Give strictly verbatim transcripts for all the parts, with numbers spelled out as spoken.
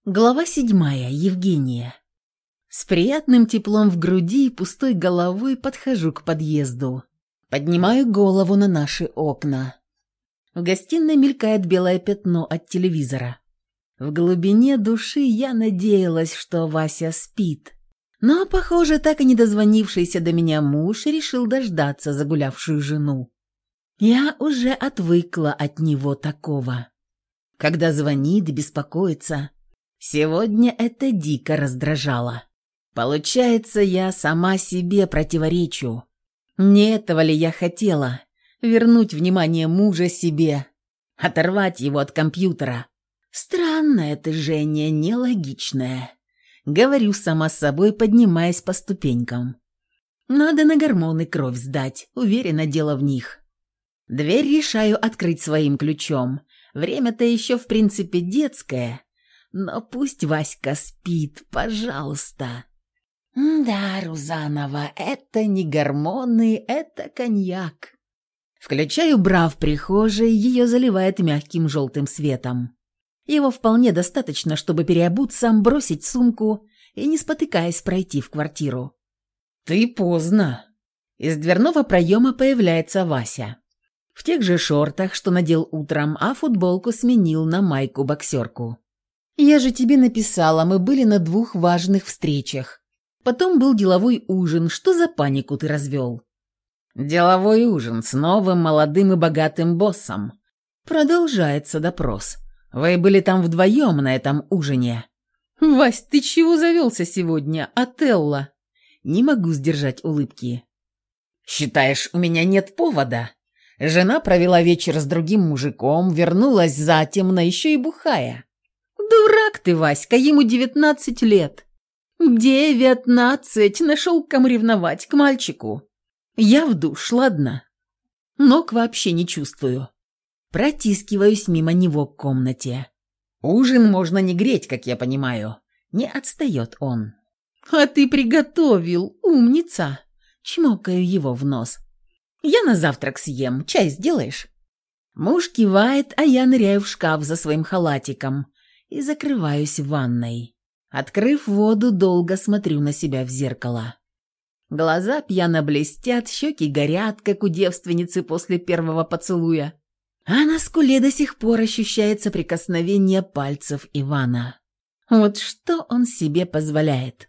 Глава седьмая. Евгения. С приятным теплом в груди и пустой головой подхожу к подъезду. Поднимаю голову на наши окна. В гостиной мелькает белое пятно от телевизора. В глубине души я надеялась, что Вася спит. Но, похоже, так и не дозвонившийся до меня муж решил дождаться загулявшую жену. Я уже отвыкла от него такого. Когда звонит, беспокоится. Сегодня это дико раздражало. Получается, я сама себе противоречу. Не этого ли я хотела? Вернуть внимание мужа себе, оторвать его от компьютера. Странное ты, Женя, нелогичное. Говорю сама с собой, поднимаясь по ступенькам. Надо на гормоны кровь сдать, уверена, дело в них. Дверь решаю открыть своим ключом. Время-то еще, в принципе, детское. Но пусть Васька спит, пожалуйста. Да, Рузанова, это не гормоны, это коньяк. Включаю бра в прихожей, ее заливает мягким желтым светом. Его вполне достаточно, чтобы переобуться, бросить сумку и, не спотыкаясь, пройти в квартиру. «Ты поздно». Из дверного проема появляется Вася. В тех же шортах, что надел утром, а футболку сменил на майку-боксерку. «Я же тебе написала, мы были на двух важных встречах. Потом был деловой ужин. Что за панику ты развел?» «Деловой ужин с новым молодым и богатым боссом». Продолжается допрос. «Вы были там вдвоем на этом ужине». «Вась, ты чего завелся сегодня, Отелло?» Не могу сдержать улыбки. «Считаешь, у меня нет повода? Жена провела вечер с другим мужиком, вернулась затемно, еще и бухая». «Дурак ты, Васька, ему девятнадцать лет». «Девятнадцать! Нашел к кому ревновать, к мальчику». «Я в душ, ладно?» Ног вообще не чувствую. Протискиваюсь мимо него к комнате. «Ужин можно не греть, как я понимаю». Не отстает он. «А ты приготовил, умница!» Чмокаю его в нос. «Я на завтрак съем, чай сделаешь?» Муж кивает, а я ныряю в шкаф за своим халатиком и закрываюсь в ванной. Открыв воду, долго смотрю на себя в зеркало. Глаза пьяно блестят, щеки горят, как у девственницы после первого поцелуя. А на скуле до сих пор ощущается прикосновение пальцев Ивана. Вот что он себе позволяет.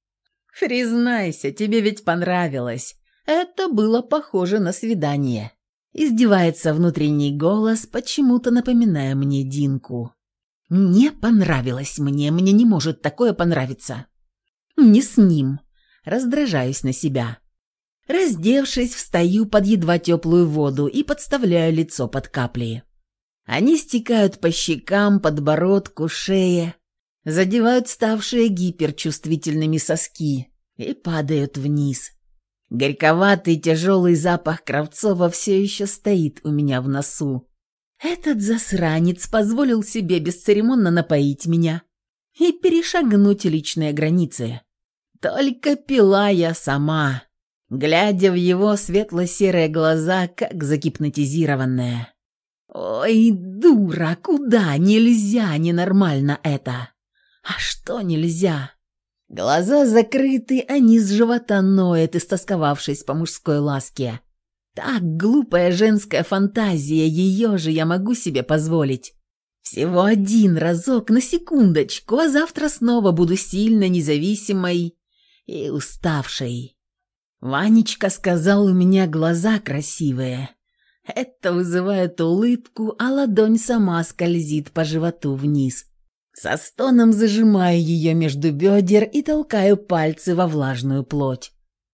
«Признайся, тебе ведь понравилось. Это было похоже на свидание». Издевается внутренний голос, почему-то напоминая мне Динку. «Не понравилось мне, мне не может такое понравиться». «Не с ним». Раздражаюсь на себя. Раздевшись, встаю под едва теплую воду и подставляю лицо под капли. Они стекают по щекам, подбородку, шее, задевают ставшие гиперчувствительными соски и падают вниз. Горьковатый тяжелый запах Кравцова все еще стоит у меня в носу. Этот засранец позволил себе бесцеремонно напоить меня и перешагнуть личные границы. Только пила я сама, глядя в его светло-серые глаза, как загипнотизированная. «Ой, дура, куда? Нельзя, ненормально это!» «А что нельзя?» Глаза закрыты, а низ живота ноет, истосковавшись по мужской ласке. Так глупая женская фантазия, ее же я могу себе позволить. Всего один разок, на секундочку, а завтра снова буду сильно независимой и уставшей. Ванечка сказал, у меня глаза красивые. Это вызывает улыбку, а ладонь сама скользит по животу вниз. Со стоном зажимаю ее между бедер и толкаю пальцы во влажную плоть.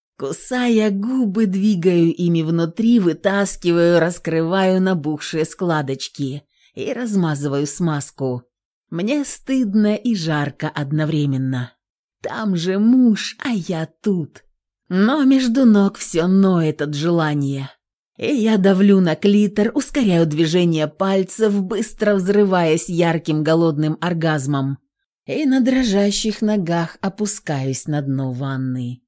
Кусая губы, двигаю ими внутри, вытаскиваю, раскрываю набухшие складочки и размазываю смазку. Мне стыдно и жарко одновременно. Там же муж, а я тут. Но между ног все ноет от желания. И я давлю на клитор, ускоряю движение пальцев, быстро взрываясь ярким голодным оргазмом. И на дрожащих ногах опускаюсь на дно ванны.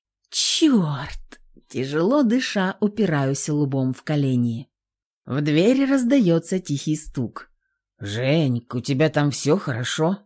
«Черт!» Тяжело дыша, упираюсь лбом в колени. В двери раздается тихий стук. «Женьк, у тебя там все хорошо?»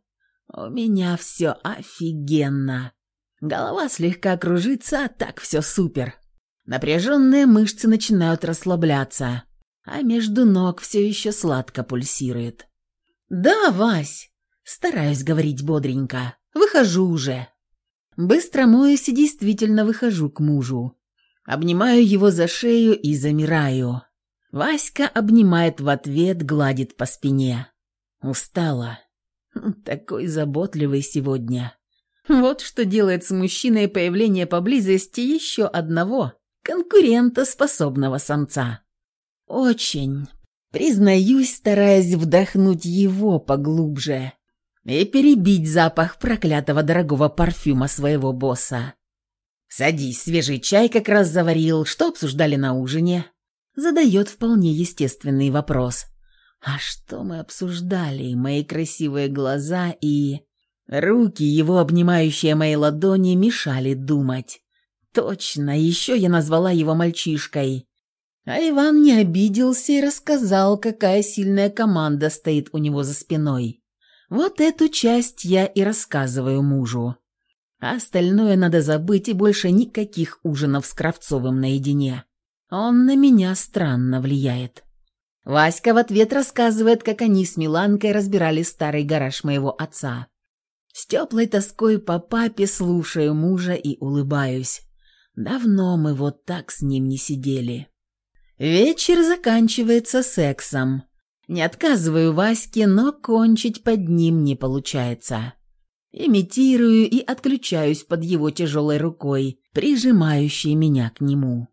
У меня все офигенно. Голова слегка кружится, а так все супер. Напряженные мышцы начинают расслабляться, а между ног все еще сладко пульсирует. «Да, Вась!» – стараюсь говорить бодренько. «Выхожу уже». Быстро моюсь и действительно выхожу к мужу. Обнимаю его за шею и замираю. Васька обнимает в ответ, гладит по спине. Устала. Такой заботливый сегодня. Вот что делает с мужчиной появление поблизости еще одного конкурентоспособного самца. Очень. Признаюсь, стараясь вдохнуть его поглубже и перебить запах проклятого дорогого парфюма своего босса. «Садись, свежий чай как раз заварил. Что обсуждали на ужине?» Задает вполне естественный вопрос. А что мы обсуждали? Мои красивые глаза и... Руки, его обнимающие мои ладони, мешали думать. Точно, еще я назвала его мальчишкой. А Иван не обиделся и рассказал, какая сильная команда стоит у него за спиной. Вот эту часть я и рассказываю мужу. А остальное надо забыть и больше никаких ужинов с Кравцовым наедине. Он на меня странно влияет. Васька в ответ рассказывает, как они с Миланкой разбирали старый гараж моего отца. С теплой тоской по папе слушаю мужа и улыбаюсь. Давно мы вот так с ним не сидели. Вечер заканчивается сексом. Не отказываю Ваське, но кончить под ним не получается. Имитирую и отключаюсь под его тяжелой рукой, прижимающей меня к нему.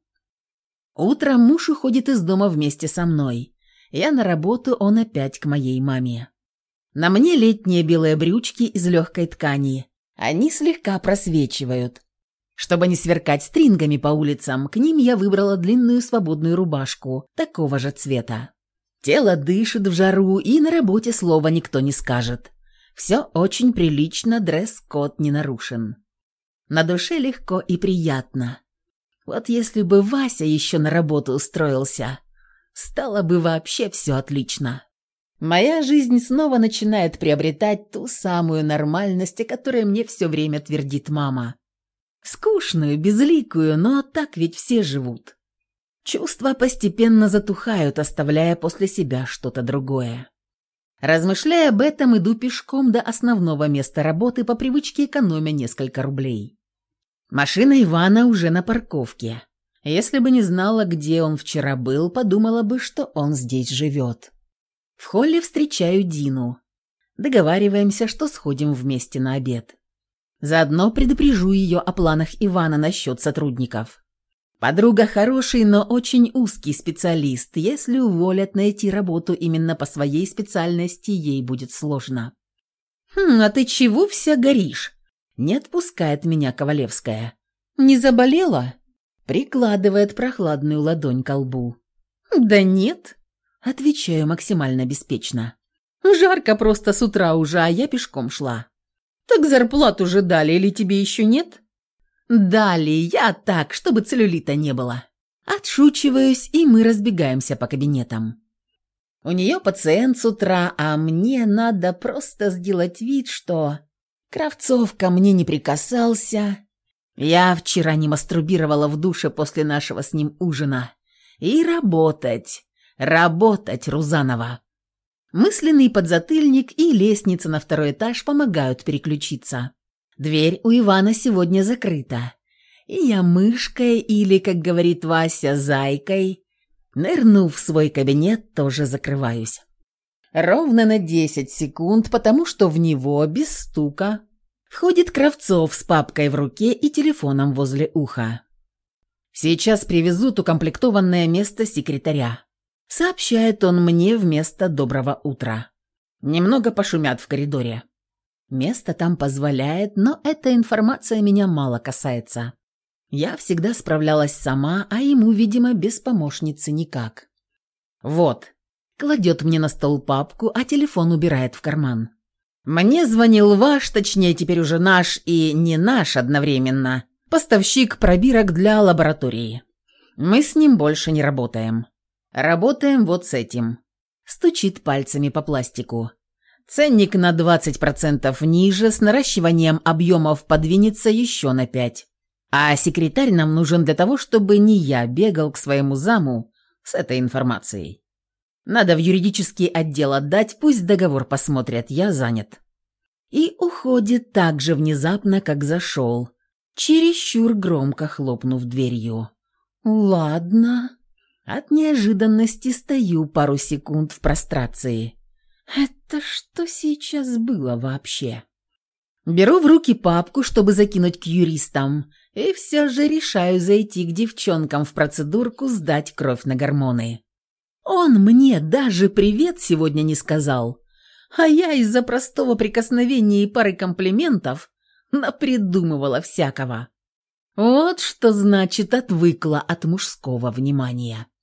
Утром муж уходит из дома вместе со мной. Я на работу, он опять к моей маме. На мне летние белые брючки из легкой ткани. Они слегка просвечивают. Чтобы не сверкать стрингами по улицам, к ним я выбрала длинную свободную рубашку такого же цвета. Тело дышит в жару, и на работе слова никто не скажет. Все очень прилично, дресс-код не нарушен. На душе легко и приятно. Вот если бы Вася еще на работу устроился, стало бы вообще все отлично. Моя жизнь снова начинает приобретать ту самую нормальность, о которой мне все время твердит мама. Скучную, безликую, но так ведь все живут. Чувства постепенно затухают, оставляя после себя что-то другое. Размышляя об этом, иду пешком до основного места работы, по привычке экономя несколько рублей. Машина Ивана уже на парковке. Если бы не знала, где он вчера был, подумала бы, что он здесь живет. В холле встречаю Дину. Договариваемся, что сходим вместе на обед. Заодно предупрежу ее о планах Ивана насчет сотрудников. Подруга хороший, но очень узкий специалист. Если уволят, найти работу именно по своей специальности ей будет сложно. «Хм, а ты чего вся горишь?» Не отпускает меня Ковалевская. «Не заболела?» Прикладывает прохладную ладонь ко лбу. «Да нет», отвечаю максимально беспечно. «Жарко просто с утра уже, а я пешком шла». «Так зарплату же дали, или тебе еще нет?» «Дали, я так, чтобы целлюлита не было». Отшучиваюсь, и мы разбегаемся по кабинетам. У нее пациент с утра, а мне надо просто сделать вид, что Кравцов ко мне не прикасался. Я вчера не мастурбировала в душе после нашего с ним ужина. И работать, работать, Рузанова. Мысленный подзатыльник и лестница на второй этаж помогают переключиться. Дверь у Ивана сегодня закрыта. И я мышкой или, как говорит Вася, зайкой, нырнув в свой кабинет, тоже закрываюсь. Ровно на десять секунд, потому что в него, без стука, входит Кравцов с папкой в руке и телефоном возле уха. «Сейчас привезут укомплектованное место секретаря», — сообщает он мне вместо «доброго утра». Немного пошумят в коридоре. Место там позволяет, но эта информация меня мало касается. Я всегда справлялась сама, а ему, видимо, без помощницы никак. «Вот», — кладет мне на стол папку, а телефон убирает в карман. «Мне звонил ваш, точнее теперь уже наш и не наш одновременно, поставщик пробирок для лаборатории. Мы с ним больше не работаем. Работаем вот с этим». Стучит пальцами по пластику. Ценник на двадцать процентов ниже, с наращиванием объемов подвинется еще на пять. А секретарь нам нужен для того, чтобы не я бегал к своему заму с этой информацией. Надо в юридический отдел отдать, пусть договор посмотрят, я занят». И уходит так же внезапно, как зашел, чересчур громко хлопнув дверью. «Ладно». От неожиданности стою пару секунд в прострации. Это что сейчас было вообще? Беру в руки папку, чтобы закинуть к юристам, и все же решаю зайти к девчонкам в процедурку сдать кровь на гормоны. Он мне даже привет сегодня не сказал, а я из-за простого прикосновения и пары комплиментов напридумывала всякого. Вот что значит отвыкла от мужского внимания.